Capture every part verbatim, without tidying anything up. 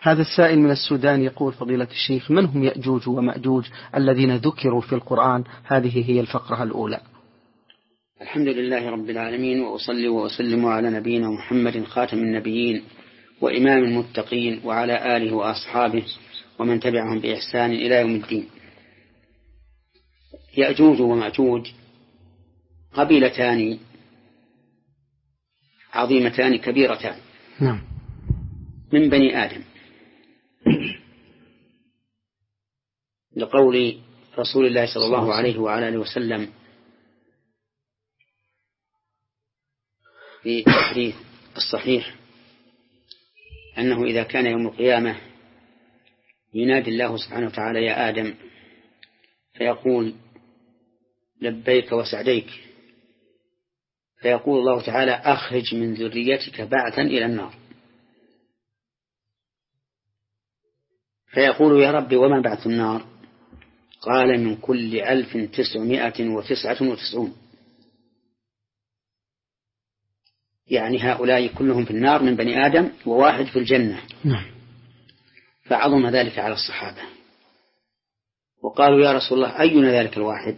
هذا السائل من السودان يقول فضيلة الشيخ: من هم يأجوج ومأجوج الذين ذكروا في القرآن؟ هذه هي الفقرة الأولى. الحمد لله رب العالمين، وأصلي وأسلم على نبينا محمد خاتم النبيين وإمام المتقين، وعلى آله وأصحابه ومن تبعهم بإحسان إلى يوم الدين. يأجوج ومأجوج قبيلتان عظيمتان كبيرتان نعم. من بني آدم، لقول رسول الله صلى الله عليه وعلى آله وسلم في الحديث الصحيح أنه إذا كان يوم القيامة ينادي الله سبحانه وتعالى: يا آدم، فيقول: لبيك وسعديك، فيقول الله تعالى: أخرج من ذريتك بعثا إلى النار. فيقول: يا رب، وما بعث النار؟ قال: من كل ألف تسعمائة وتسعة وتسعون. يعني هؤلاء كلهم في النار من بني آدم وواحد في الجنة. فعظم ذلك على الصحابة، وقالوا: يا رسول الله، أينا ذلك الواحد؟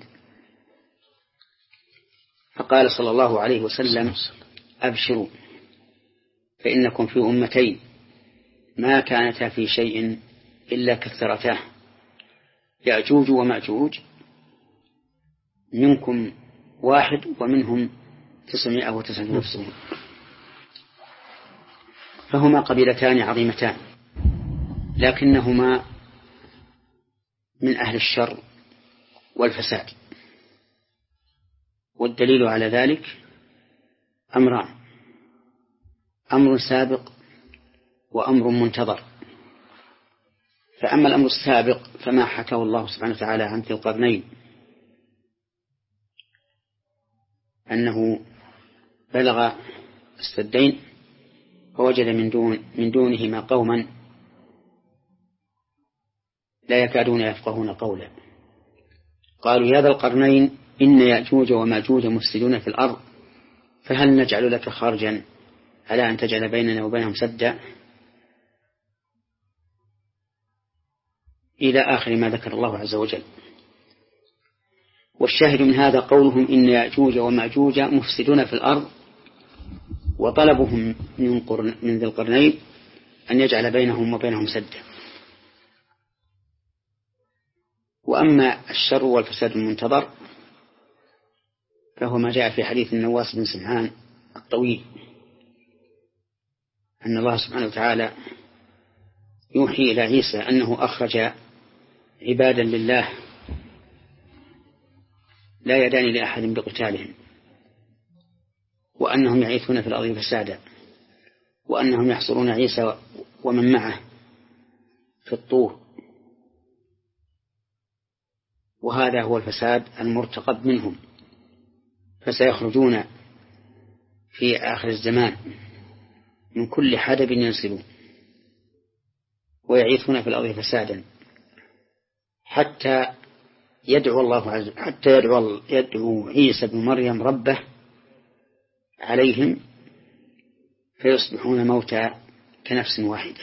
فقال صلى الله عليه وسلم: أبشروا، فإنكم في أمتين ما كانتا في شيء إلا كثرتاه، يأجوج ومأجوج، منكم واحد ومنهم تسعمائة وتسعة وتسعون. فهما قبيلتان عظيمتان، لكنهما من أهل الشر والفساد. والدليل على ذلك أمران: أمر سابق وأمر منتظر. فأما الأمر السابق فما حكاه الله سبحانه وتعالى عن ذي القرنين، أنه بلغ السدين فوجد من دون من دونهما قوما لا يكادون يفقهون قولا، قالوا: يا ذا القرنين، إن يأجوج وماجوج مفسدون في الأرض، فهل نجعل لك خرجا على أن تجعل بيننا وبينهم سدا، إلى آخر ما ذكر الله عز وجل. والشاهد من هذا قولهم: إن يأجوج وماجوج مفسدون في الأرض، وطلبهم من, قرن من ذي القرنين أن يجعل بينهم وبينهم سدا. وأما الشر والفساد المنتظر فهو ما جاء في حديث النواس بن سمعان الطويل، أن الله سبحانه وتعالى يوحي إلى عيسى أنه أخرج عبادا لله لا يدان لأحد بقتالهم، وأنهم يعيثون في الأرض فسادا، وأنهم يحصرون عيسى ومن معه في الطور. وهذا هو الفساد المرتقب منهم، فسيخرجون في آخر الزمان من كل حدب ينسلون ويعيثون في الأرض فسادا، حتى يدعو الله عز حتى يدعو, يدعو عيسى بن مريم ربه عليهم فيصبحون موتى كنفس واحدة.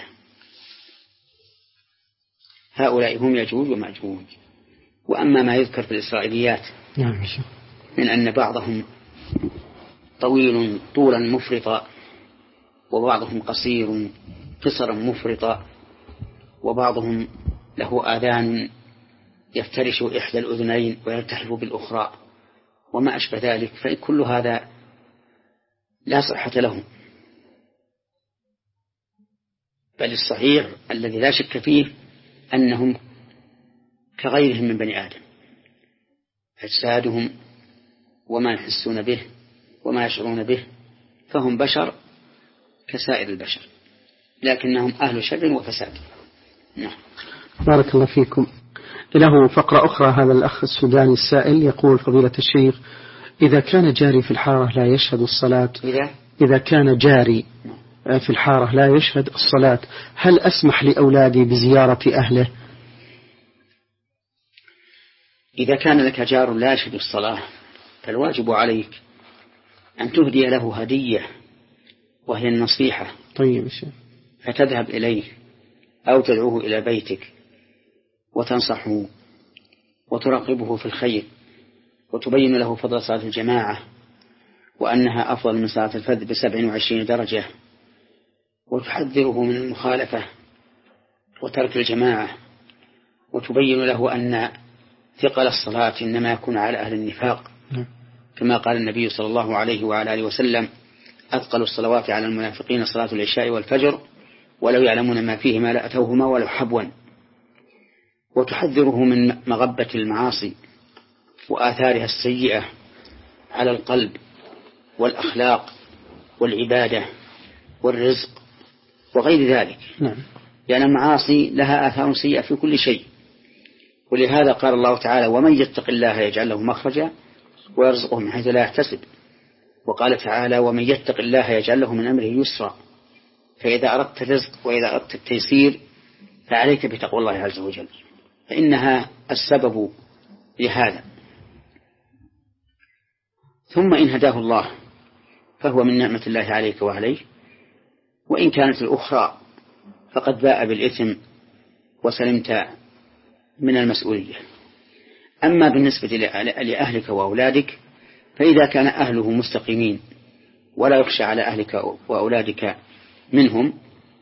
هؤلاء هم يأجوج ومأجوج. وأما ما يذكر في الإسرائيليات من أن بعضهم طويل طولا مفرطا، وبعضهم قصير قصرا مفرطا، وبعضهم له آذان يفترش إحدى الأذنين ويلتحف بالأخرى وما أشبه ذلك، فكل هذا لا صحة له، بل الصحيح الذي لا شك فيه أنهم كغيرهم من بني آدم، أجسادهم وما يحسون به وما يشعرون به، فهم بشر كسائر البشر، لكنهم أهل شر وفساد. نعم. بارك الله فيكم. له فقرة أخرى. هذا الأخ السوداني السائل يقول: فضيلة الشيخ، إذا كان جاري في الحارة لا يشهد الصلاة إذا, إذا كان جاري في الحارة لا يشهد الصلاة، هل أسمح لأولادي بزيارة أهله؟ إذا كان لك جار لا يشهد الصلاة فالواجب عليك أن تهدي له هدية، وهي النصيحة. طيب. فتذهب إليه أو تدعوه إلى بيتك وتنصحه وترغبه في الخير وتبين له فضل صلاة الجماعة وأنها أفضل من صلاة الفذ بسبع وعشرين درجة، وتحذره من المخالفة وترك الجماعة، وتبين له أن ثقل الصلاة إنما يكون على أهل النفاق، كما قال النبي صلى الله عليه وعلى آله وسلم: أثقل الصلوات على المنافقين صلاة العشاء والفجر ولو يعلمون ما فيهما لأتوهما ولو حبوا. وتحذره من مغبة المعاصي وآثارها السيئة على القلب والأخلاق والعبادة والرزق وغير ذلك، نعم. لأن المعاصي لها آثار سيئة في كل شيء. ولهذا قال الله تعالى: ومن يتق الله يجعل له مخرجا ويرزقه من حيث لا يحتسب. وقال تعالى: ومن يتق الله يجعل له من أمره يسرا. فإذا أردت الرزق وإذا أردت التيسير فعليك بتقوى الله عز وجل، فإنها السبب لهذا. ثم إن هداه الله فهو من نعمة الله عليك وعليه، وإن كانت الأخرى فقد باء بالإثم وسلمت من المسؤولية. أما بالنسبة لأهلك وأولادك فإذا كان أهله مستقيمين ولا يخشى على أهلك وأولادك منهم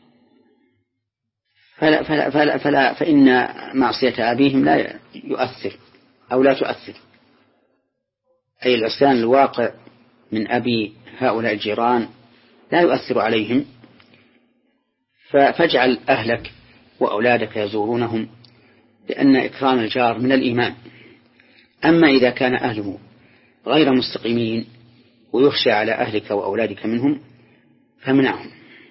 فلا فلا فلا فلا فإن معصية أبيهم لا يؤثر أو لا تؤثر، أي العصيان الواقع من أبي هؤلاء الجيران لا يؤثر عليهم، فاجعل أهلك وأولادك يزورونهم، لأن إكرام الجار من الإيمان. أما إذا كان أهله غير مستقيمين ويخشى على أهلك وأولادك منهم فامنعهم،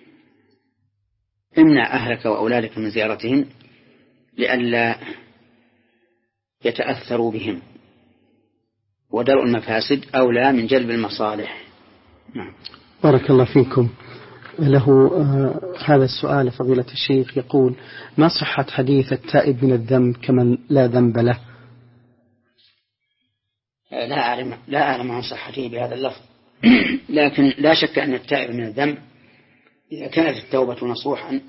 امنع أهلك وأولادك من زيارتهم لئلا يتأثروا بهم، ودرء المفاسد أولى من جلب المصالح. نعم. بارك الله فيكم. له آه هذا السؤال فضيلة الشيخ يقول: ما صحة حديث التائب من الذنب كمن لا ذنب له؟ لا أعلم لا أعلم عن صحته بهذا اللفظ، لكن لا شك أن التائب من الذنب إذا كانت التوبة نصوحا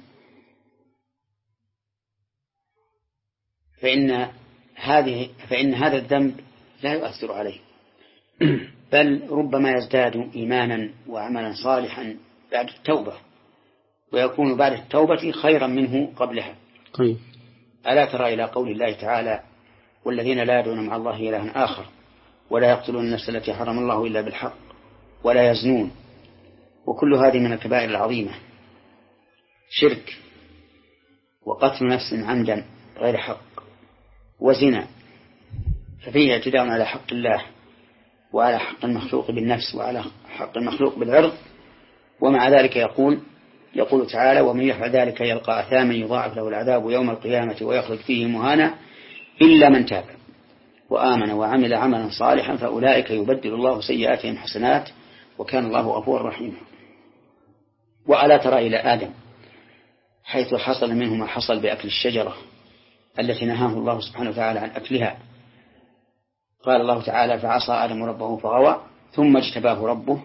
فإن هذه فإن هذا الذنب لا يؤثر عليه، بل ربما يزداد إيمانا وعملا صالحا بعد التوبة، ويكون بعد التوبة خيرا منه قبلها. طيب. ألا ترى إلى قول الله تعالى: والذين لا يدعون مع الله إلها آخر ولا يقتلون النفس التي حرم الله إلا بالحق ولا يزنون، وكل هذه من الكبائر العظيمة، شرك وقتل نفس عمدا غير حق وزنا، ففيه اعتداء على حق الله وعلى حق المخلوق بالنفس وعلى حق المخلوق بالعرض. ومع ذلك يقول يقول تعالى: ومن يفعل ذلك يلقى أثاما يضاعف له العذاب يوم القيامة ويخلد فيه مهانا إلا من تاب وآمن وعمل عملا صالحا فأولئك يبدل الله سيئاتهم حسنات وكان الله غفورا رحيما. وألا ترى إلى آدم حيث حصل منه ما حصل بأكل الشجرة التي نهاه الله سبحانه وتعالى عن أكلها؟ قال الله تعالى: فعصى آدم ربه فغوى ثم اجتباه ربه.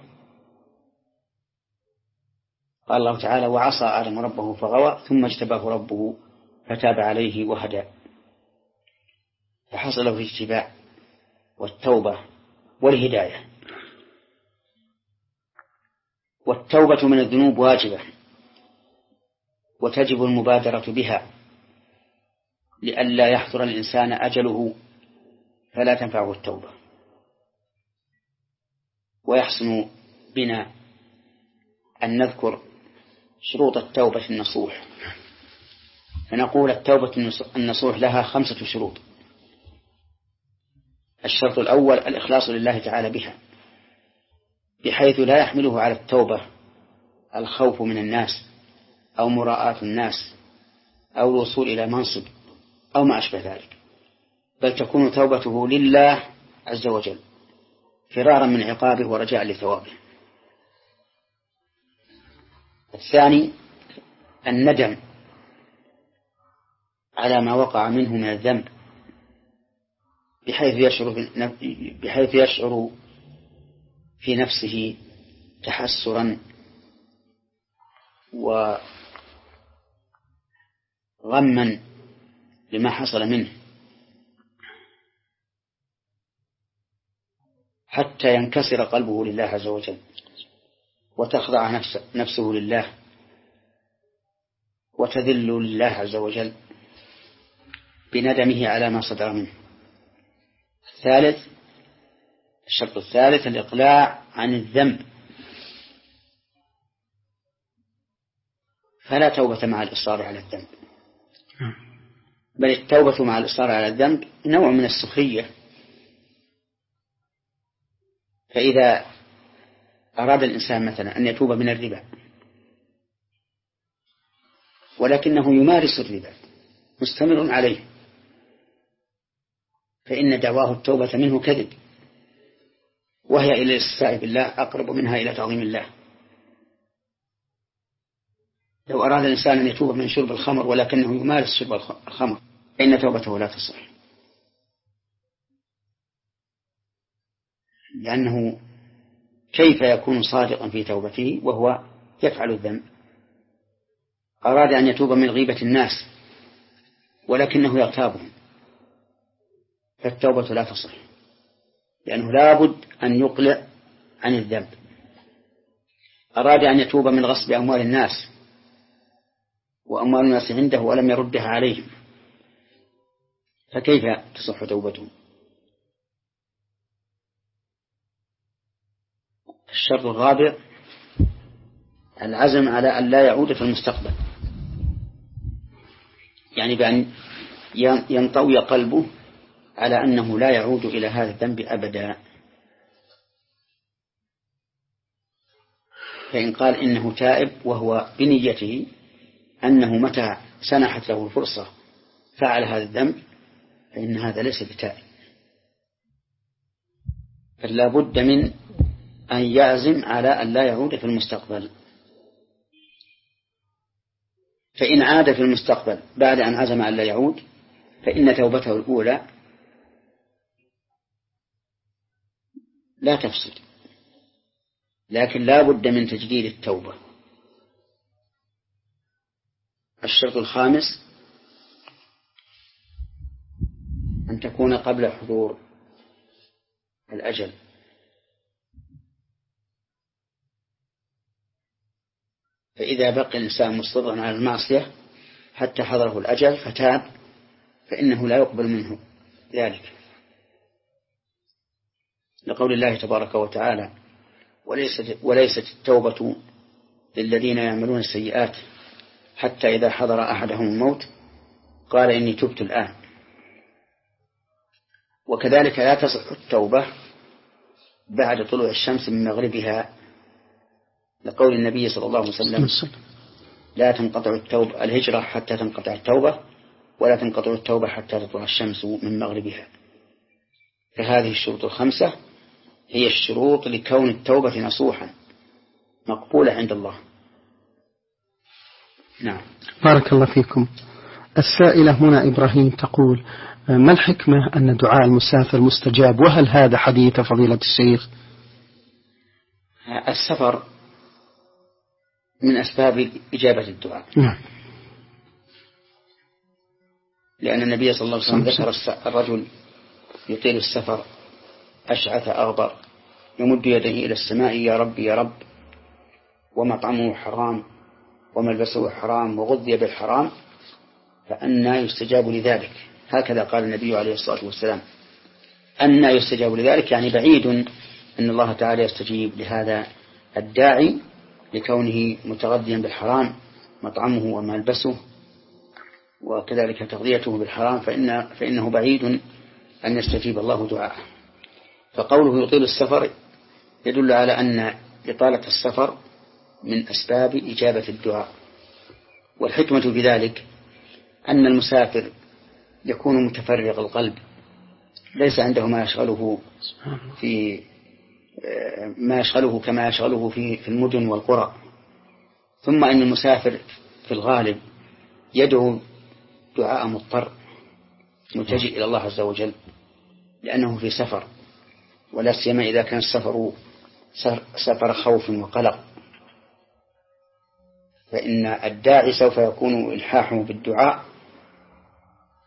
قال الله تعالى: وعصى آدم ربه فغوى ثم اجتباه ربه فتاب عليه وهدى. فحصل له الاجتباء والتوبة والهداية. والتوبة من الذنوب واجبة وتجب المبادرة بها لئلا يحضر الإنسان أجله فلا تنفعه التوبة. ويحسن بنا أن نذكر شروط التوبة النصوح، فنقول: التوبة النصوح لها خمسة شروط. الشرط الأول الإخلاص لله تعالى بها، بحيث لا يحمله على التوبة الخوف من الناس أو مراءة الناس أو الوصول إلى منصب أو ما أشبه ذلك، بل تكون توبته لله عز وجل فرارا من عقابه ورجاء لثوابه. الثاني الندم على ما وقع منه من الذنب، بحيث يشعر بحيث يشعر في نفسه تحسرا غما لما حصل منه حتى ينكسر قلبه لله عز وجل وتخضع نفسه, نفسه لله وتذل لله عز وجل بندمه على ما صدر منه. الثالث الشرط الثالث الإقلاع عن الذنب، فلا توبة مع الإصرار على الذنب، بل التوبة مع الإصرار على الذنب نوع من السخرية. فإذا أراد الإنسان مثلا أن يتوب من الربا ولكنه يمارس الربا مستمر عليه، فإن دعواه التوبة منه كذب، وهي إلى الاستهزاء بالله أقرب منها إلى تعظيم الله. لو أراد الإنسان أن يتوب من شرب الخمر ولكنه يمارس شرب الخمر فإن توبته لا تصح، لأنه كيف يكون صادقا في توبته وهو يفعل الذنب؟ أراد أن يتوب من غيبة الناس ولكنه يغتابهم فالتوبة لا تصح، لأنه لابد أن يقلع عن الذنب. أراد أن يتوب من غصب أموال الناس وأموال الناس عنده ولم يردها عليهم فكيف تصح توبته؟ الشرط الرابع العزم على أن لا يعود في المستقبل، يعني بأن ينطوي قلبه على أنه لا يعود إلى هذا الذنب أبدا. فإن قال إنه تائب وهو بنيته أنه متى سنحت له الفرصة فعل هذا الذنب فإن هذا ليس بتائب، فلا بد من أن يعزم على أن لا يعود في المستقبل. فإن عاد في المستقبل بعد أن عزم أن لا يعود فإن توبته الأولى لا تفسد، لكن لا بد من تجديد التوبة. الشرط الخامس أن تكون قبل حضور الأجل، فإذا بقي الإنسان مصرا على المعصية حتى حضره الأجل فتاب فإنه لا يقبل منه ذلك، لقول الله تبارك وتعالى وليست, وليست التوبة للذين يعملون السيئات حتى إذا حضر أحدهم الموت قال إني تبت الآن. وكذلك لا تصح التوبة بعد طلوع الشمس من مغربها، لقول النبي صلى الله عليه وسلم لا تنقطع التوبة الهجرة حتى تنقطع التوبة ولا تنقطع التوبة حتى تطلع الشمس من مغربها. فهذه الشروط الخمسة هي الشروط لكون التوبة نصوحا مقبولة عند الله. نعم. بارك الله فيكم. السائلة هنا إبراهيم تقول ما الحكمة أن دعاء المسافر مستجاب، وهل هذا حديث فضيلة الشيخ؟ السفر من أسباب إجابة الدعاء. نعم. لأن النبي صلى الله عليه وسلم ذكر الرجل يطيل السفر أشعث أغبر يمد يده إلى السماء يا رب يا رب ومطعمه حرام وملبسه حرام وغذي بالحرام فأنى يستجاب لذلك. هكذا قال النبي عليه الصلاة والسلام، أنى يستجاب لذلك، يعني بعيد أن الله تعالى يستجيب لهذا الداعي لكونه متغذيا بالحرام مطعمه وملبسه وكذلك تغذيته بالحرام فإن فإنه بعيد أن يستجيب الله دعاءه. فقوله يطيل السفر يدل على أن إطالة السفر من أسباب إجابة الدعاء. والحكمة في ذلك أن المسافر يكون متفرغ القلب، ليس عنده ما يشغله في ما يشغله كما يشغله في في المدن والقرى. ثم أن المسافر في الغالب يدعو دعاء مضطر متجه إلى الله عز وجل لأنه في سفر، ولا سيما إذا كان السفر سفر خوف وقلق، فإن الداعي سوف يكون إلحاحه بالدعاء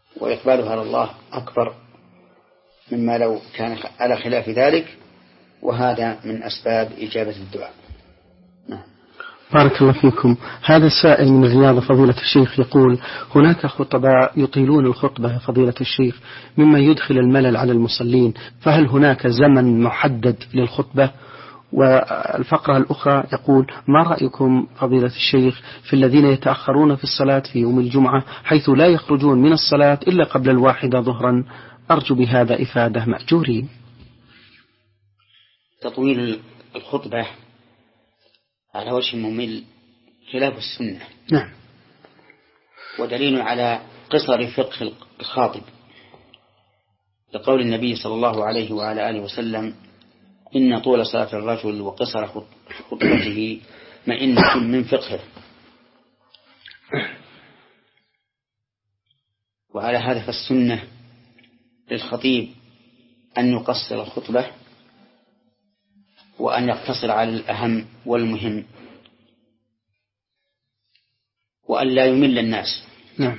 وإقبالها على الله أكبر مما لو كان على خلاف ذلك، وهذا من أسباب إجابة الدعاء. نعم. بارك الله فيكم. هذا السائل من الرياض فضيلة الشيخ يقول: هناك خطباء يطيلون الخطبة فضيلة الشيخ مما يدخل الملل على المصلين، فهل هناك زمن محدد للخطبة؟ والفقرة الأخرى يقول: ما رأيكم فضيلة الشيخ في الذين يتأخرون في الصلاة في يوم الجمعة حيث لا يخرجون من الصلاة إلا قبل الواحدة ظهرا؟ أرجو بهذا إفادة مأجورين. تطويل الخطبة على وجه ممل خلاف السنة. نعم. ودليل على قصر فقه الخاطب لقول النبي صلى الله عليه وعلى آله وسلم: إن طول صلاة الرجل وقصر خطبته مئنة من فقهه. وعلى هذا فالسنة للخطيب أن يقصر الخطبة وأن يقتصر على الأهم والمهم، وأن لا يمل الناس. نعم.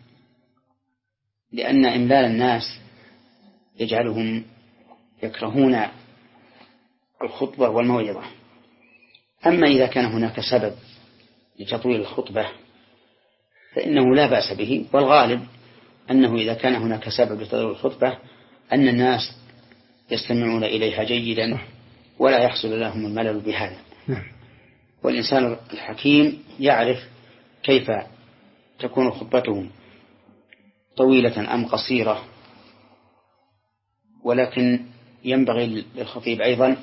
لأن إملال الناس يجعلهم يكرهون الخطبة والموعظة. أما إذا كان هناك سبب لتطويل الخطبة فإنه لا بأس به، والغالب أنه إذا كان هناك سبب لتطويل الخطبة أن الناس يستمعون إليها جيدا ولا يحصل لهم الملل بهذا. والإنسان الحكيم يعرف كيف تكون خطبته طويلة أم قصيرة، ولكن ينبغي للخطيب أيضا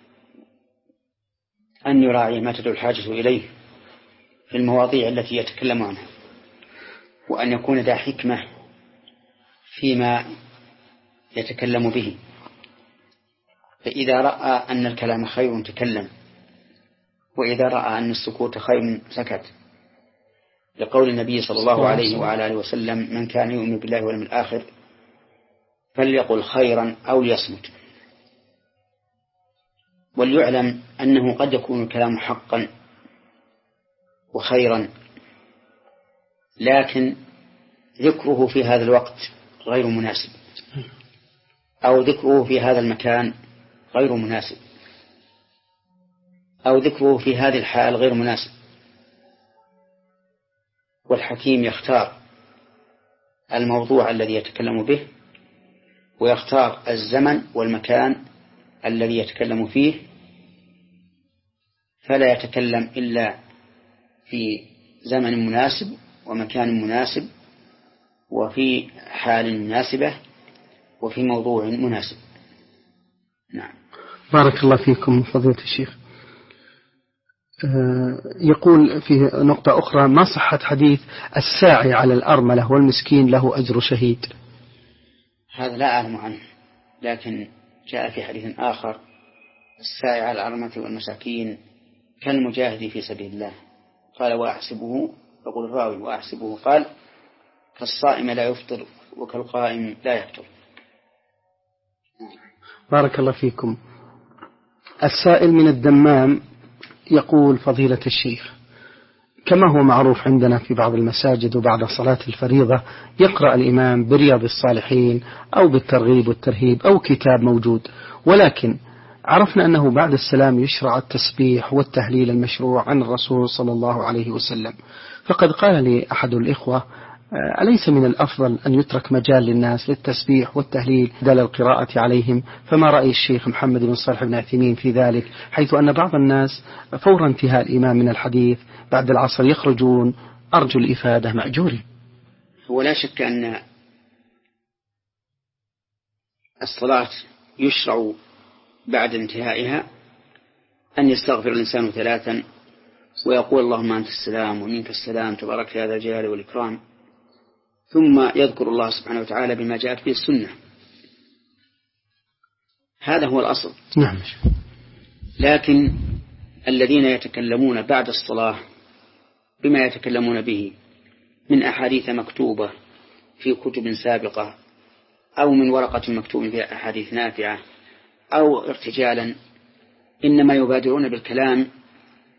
أن يراعي ما تدعو الحاجة إليه في المواضيع التي يتكلم عنها، وأن يكون ذا حكمة فيما يتكلم به. فإذا رأى أن الكلام خير تكلم، وإذا رأى أن السكوت خير سكت، لقول النبي صلى الله عليه وعلى آله وسلم: من كان يؤمن بالله واليوم الآخر فليقل خيرا أو ليصمت. وليعلم أنه قد يكون الكلام حقا وخيرا، لكن ذكره في هذا الوقت غير مناسب، أو ذكره في هذا المكان غير مناسب، أو ذكره في هذه الحال غير مناسب. والحكيم يختار الموضوع الذي يتكلم به، ويختار الزمن والمكان الذي يتكلم فيه، فلا يتكلم إلا في زمن مناسب ومكان مناسب وفي حال مناسبة وفي موضوع مناسب. نعم. بارك الله فيكم فضيلة الشيخ. يقول في نقطة أخرى: ما صحة حديث الساعي على الأرملة والمسكين له أجر شهيد؟ هذا لا أعلم عنه، لكن جاء في حديث آخر: الساعي على الأرملة والمساكين كالمجاهد في سبيل الله. قال: وأحسبه، يقول الراوي: وأحسبه قال: كالصائم لا يفطر وكالقائم لا يفطر. بارك الله فيكم. السائل من الدمام يقول: فضيلة الشيخ، كما هو معروف عندنا في بعض المساجد وبعد صلاة الفريضة يقرأ الإمام برياض الصالحين أو بالترغيب والترهيب أو كتاب موجود، ولكن عرفنا أنه بعد السلام يشرع التسبيح والتهليل المشروع عن الرسول صلى الله عليه وسلم. فقد قال لي أحد الإخوة: أليس من الأفضل أن يترك مجال للناس للتسبيح والتهليل بدل القراءة عليهم؟ فما رأي الشيخ محمد بن صالح بن عثيمين في ذلك، حيث أن بعض الناس فور انتهاء الإمام من الحديث بعد العصر يخرجون؟ أرجو الإفادة مأجوري. ولا شك أن الصلاة يشرع بعد انتهائها أن يستغفر الإنسان ثلاثا ويقول: اللهم أنت السلام ومنك السلام تبارك يا ذا الجلال والإكرام، ثم يذكر الله سبحانه وتعالى بما جاءت به السنة. هذا هو الأصل. نعم. لكن الذين يتكلمون بعد الصلاة بما يتكلمون به من أحاديث مكتوبة في كتب سابقة، أو من ورقة مكتوب فيها أحاديث نافعة، أو ارتجالا، إنما يبادرون بالكلام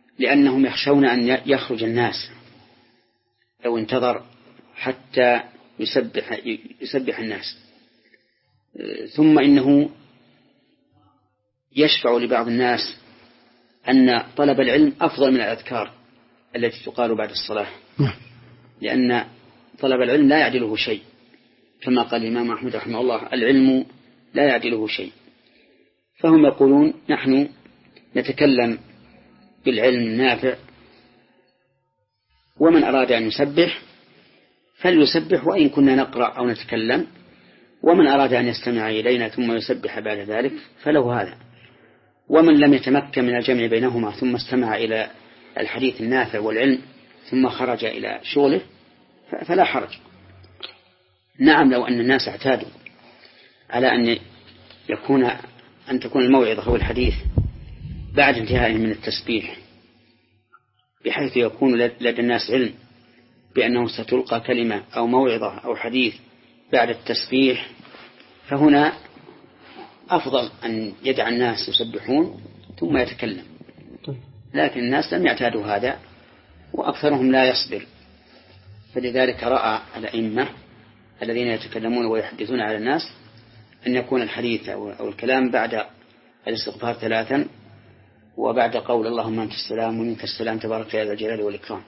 لأنهم يخشون أن يخرج الناس لو انتظر حتى يسبح, يسبح الناس. ثم إنه يشفع لبعض الناس أن طلب العلم أفضل من الأذكار التي تقال بعد الصلاة، لأن طلب العلم لا يعدله شيء، كما قال الإمام أحمد رحمه الله: العلم لا يعدله شيء. فهم يقولون: نحن نتكلم بالعلم النافع، ومن أراد أن يسبح فليسبح وإن كنا نقرأ أو نتكلم، ومن أراد أن يستمع إلينا ثم يسبح بعد ذلك فله هذا. ومن لم يتمكن من الجمع بينهما ثم استمع إلى الحديث النافع والعلم ثم خرج إلى شغله فلا حرج. نعم، لو أن الناس اعتادوا على أن يكون أن تكون الموعظة أو الحديث بعد انتهاء من التسبيح، بحيث يكون لدى الناس علم بأنه ستلقى كلمة أو موعظة أو حديث بعد التسبيح، فهنا أفضل أن يدع الناس يسبحون ثم يتكلم. لكن الناس لم يعتادوا هذا، وأكثرهم لا يصبر، فلذلك رأى الأئمة الذين يتكلمون ويحدثون على الناس أن يكون الحديث أو الكلام بعد الاستغفار ثلاثا، وبعد قول اللهم أنت السلام ومنك السلام تبارك يا ذا الجلال والإكرام.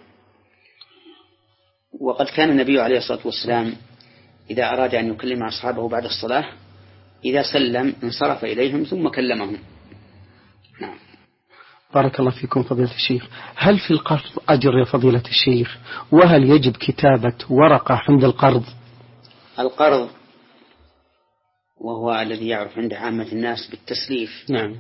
وقد كان النبي عليه الصلاة والسلام إذا أراد أن يكلم أصحابه بعد الصلاة إذا سلم انصرف إليهم ثم كلمهم. نعم. بارك الله فيكم فضيلة الشيخ. هل في القرض أجر يا فضيلة الشيخ؟ وهل يجب كتابة ورقة عند القرض؟ القرض وهو الذي يعرف عند عامة الناس بالتسليف، نعم،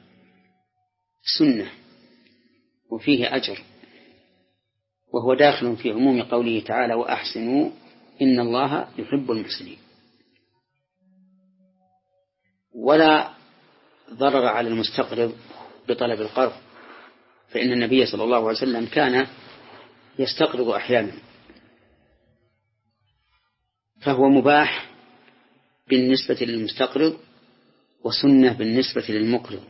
سنة وفيه أجر، وهو داخل في عموم قوله تعالى: وأحسنوا إن الله يحب المحسنين. ولا ضرر على المستقرض بطلب القرض، فإن النبي صلى الله عليه وسلم كان يستقرض أحيانا، فهو مباح بالنسبة للمستقرض وسنة بالنسبة للمقرض.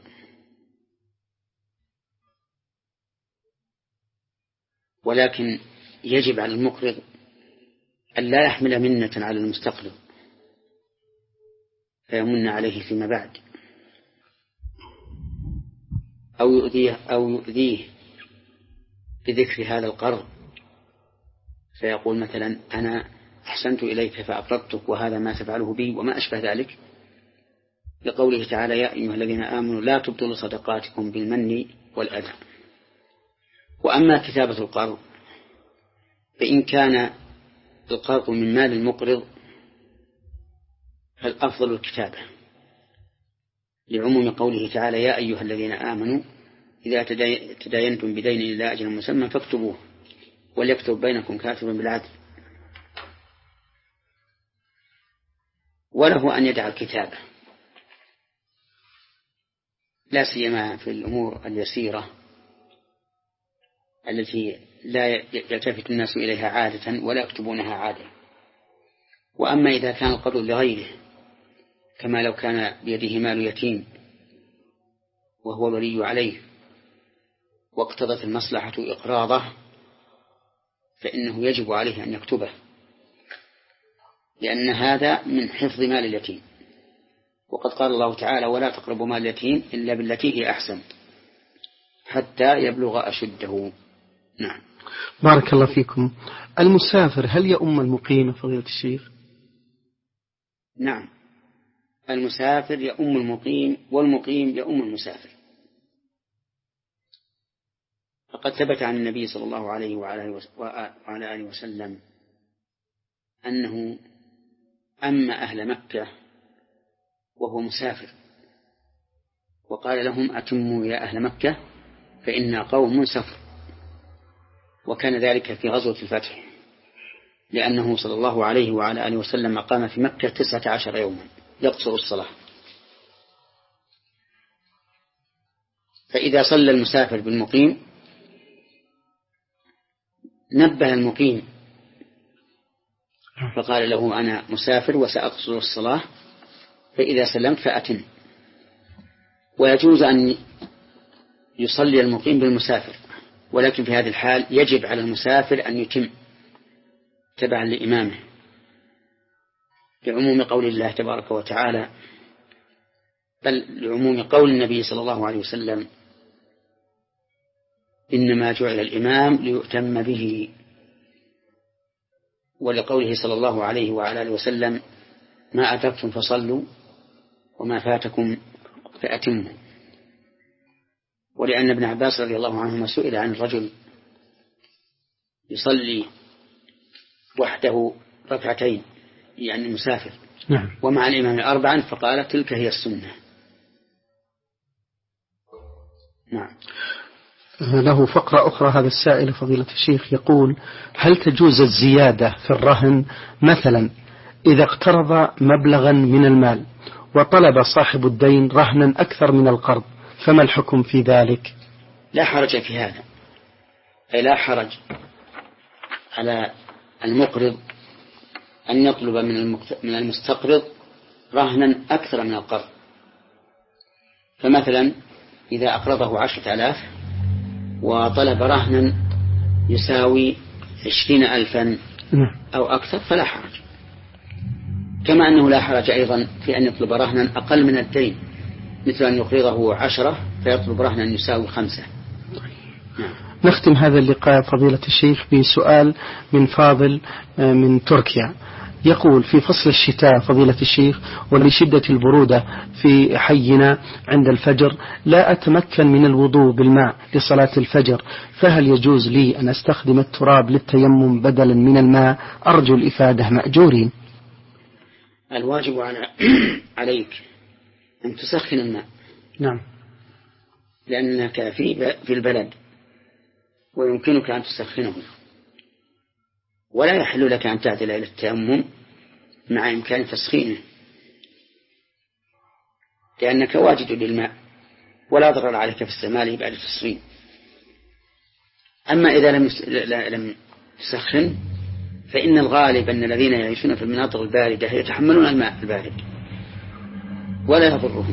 ولكن يجب على المقرض أن لا يحمل منة على المستقرض فيمن عليه فيما بعد، أو يؤذيه أو يؤذيه بذكر هذا القرض، فيقول مثلا: أنا أحسنت إليك فأقرضتك وهذا ما تفعله بي، وما أشبه ذلك، لقوله تعالى: يا أيها الذين آمنوا لا تبطلوا صدقاتكم بالمن والأذى. وأما كتابة القرض فإن كان القرض من مال المقرض فالأفضل الكتابة، لعموم قوله تعالى: يا أيها الذين آمنوا إذا تداينتم بدين إلى أجل مسمى فاكتبوه وليكتب بينكم كاتب بالعدل. وله أن يدع الكتابة، لا سيما في الأمور اليسيرة التي لا يلتفت الناس إليها عادة ولا يكتبونها عادة. وأما إذا كان القرض لغيره، كما لو كان بيده مال يتيم وهو الولي عليه واقتضت المصلحة إقراضه، فإنه يجب عليه أن يكتبه، لأن هذا من حفظ مال اليتيم. وقد قال الله تعالى: ولا تقربوا مال اليتيم إلا بالتي هي أحسن حتى يبلغ أشده. نعم. بارك الله فيكم. المسافر هل يؤم المقيم فضيلة الشيخ؟ نعم، المسافر يؤم المقيم والمقيم يؤم المسافر. فقد ثبت عن النبي صلى الله عليه وعلى آله وسلم أنه أما أهل مكة وهو مسافر، وقال لهم: أتموا يا أهل مكة فإنا قوم سفر. وكان ذلك في غزوة الفتح، لأنه صلى الله عليه وعلى آله وسلم قام في مكة تسعة عشر يوما يقصر الصلاة. فإذا صلى المسافر بالمقيم نبه المقيم فقال له: أنا مسافر وسأقصر الصلاة، فإذا سلمت فأتم. ويجوز أن يصلي المقيم بالمسافر، ولكن في هذه الحال يجب على المسافر أن يتم تبعا لإمامه، لعموم قول الله تبارك وتعالى، بل لعموم قول النبي صلى الله عليه وسلم: إنما جعل الإمام ليؤتم به، ولقوله صلى الله عليه وعلى آله وسلم: ما أدركتم فصلوا وما فاتكم فأتموا. ولأن ابن عباس رضي الله عنهما سئل عن الرجل يصلي وحده ركعتين، يعني مسافر، نعم، ومع الإمام أربعا، فقال: تلك هي السنة. نعم. له فقرة أخرى هذا السائل فضيلة الشيخ يقول: هل تجوز الزيادة في الرهن؟ مثلا إذا اقترض مبلغا من المال وطلب صاحب الدين رهنا أكثر من القرض، فما الحكم في ذلك؟ لا حرج في هذا، أي لا حرج على المقرض أن يطلب من المستقرض رهنا أكثر من القرض. فمثلا إذا أقرضه عشرة آلاف وطلب رهنا يساوي عشرين ألفا أو أكثر فلا حرج، كما أنه لا حرج أيضا في أن يطلب رهنا أقل من الدين، مثل أن يقرضه عشرة فيطلب رهنا يساوي خمسة. نختم هذا اللقاء فضيلة الشيخ بسؤال من فاضل من تركيا، يقول: في فصل الشتاء فضيلة الشيخ ولشدة البرودة في حينا عند الفجر لا أتمكن من الوضوء بالماء لصلاة الفجر، فهل يجوز لي أن أستخدم التراب للتيمم بدلا من الماء؟ أرجو الإفادة مأجورين. الواجب على عليك أن تسخن الماء. نعم. لأنك في في البلد ويمكنك أن تسخنه، ولا يحل لك أن تعدل إلى التيمم مع إمكان تسخينه، لأنك واجد للماء ولا ضرر عليك في استعماله بعد التسخين. أما إذا لم لم تسخن فإن الغالب أن الذين يعيشون في المناطق الباردة يتحملون الماء البارد ولا يضرهم،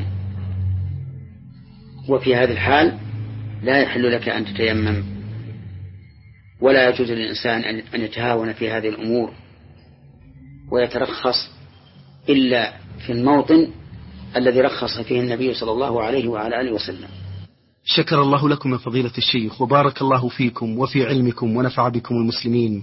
وفي هذه الحال لا يحل لك أن تتيمم، ولا يجوز للإنسان أن يتهاون في هذه الأمور ويترخص إلا في الموطن الذي رخص فيه النبي صلى الله عليه وعلى آله وسلم. شكر الله لكم يا فضيلة الشيخ، وبارك الله فيكم وفي علمكم ونفع بكم المسلمين.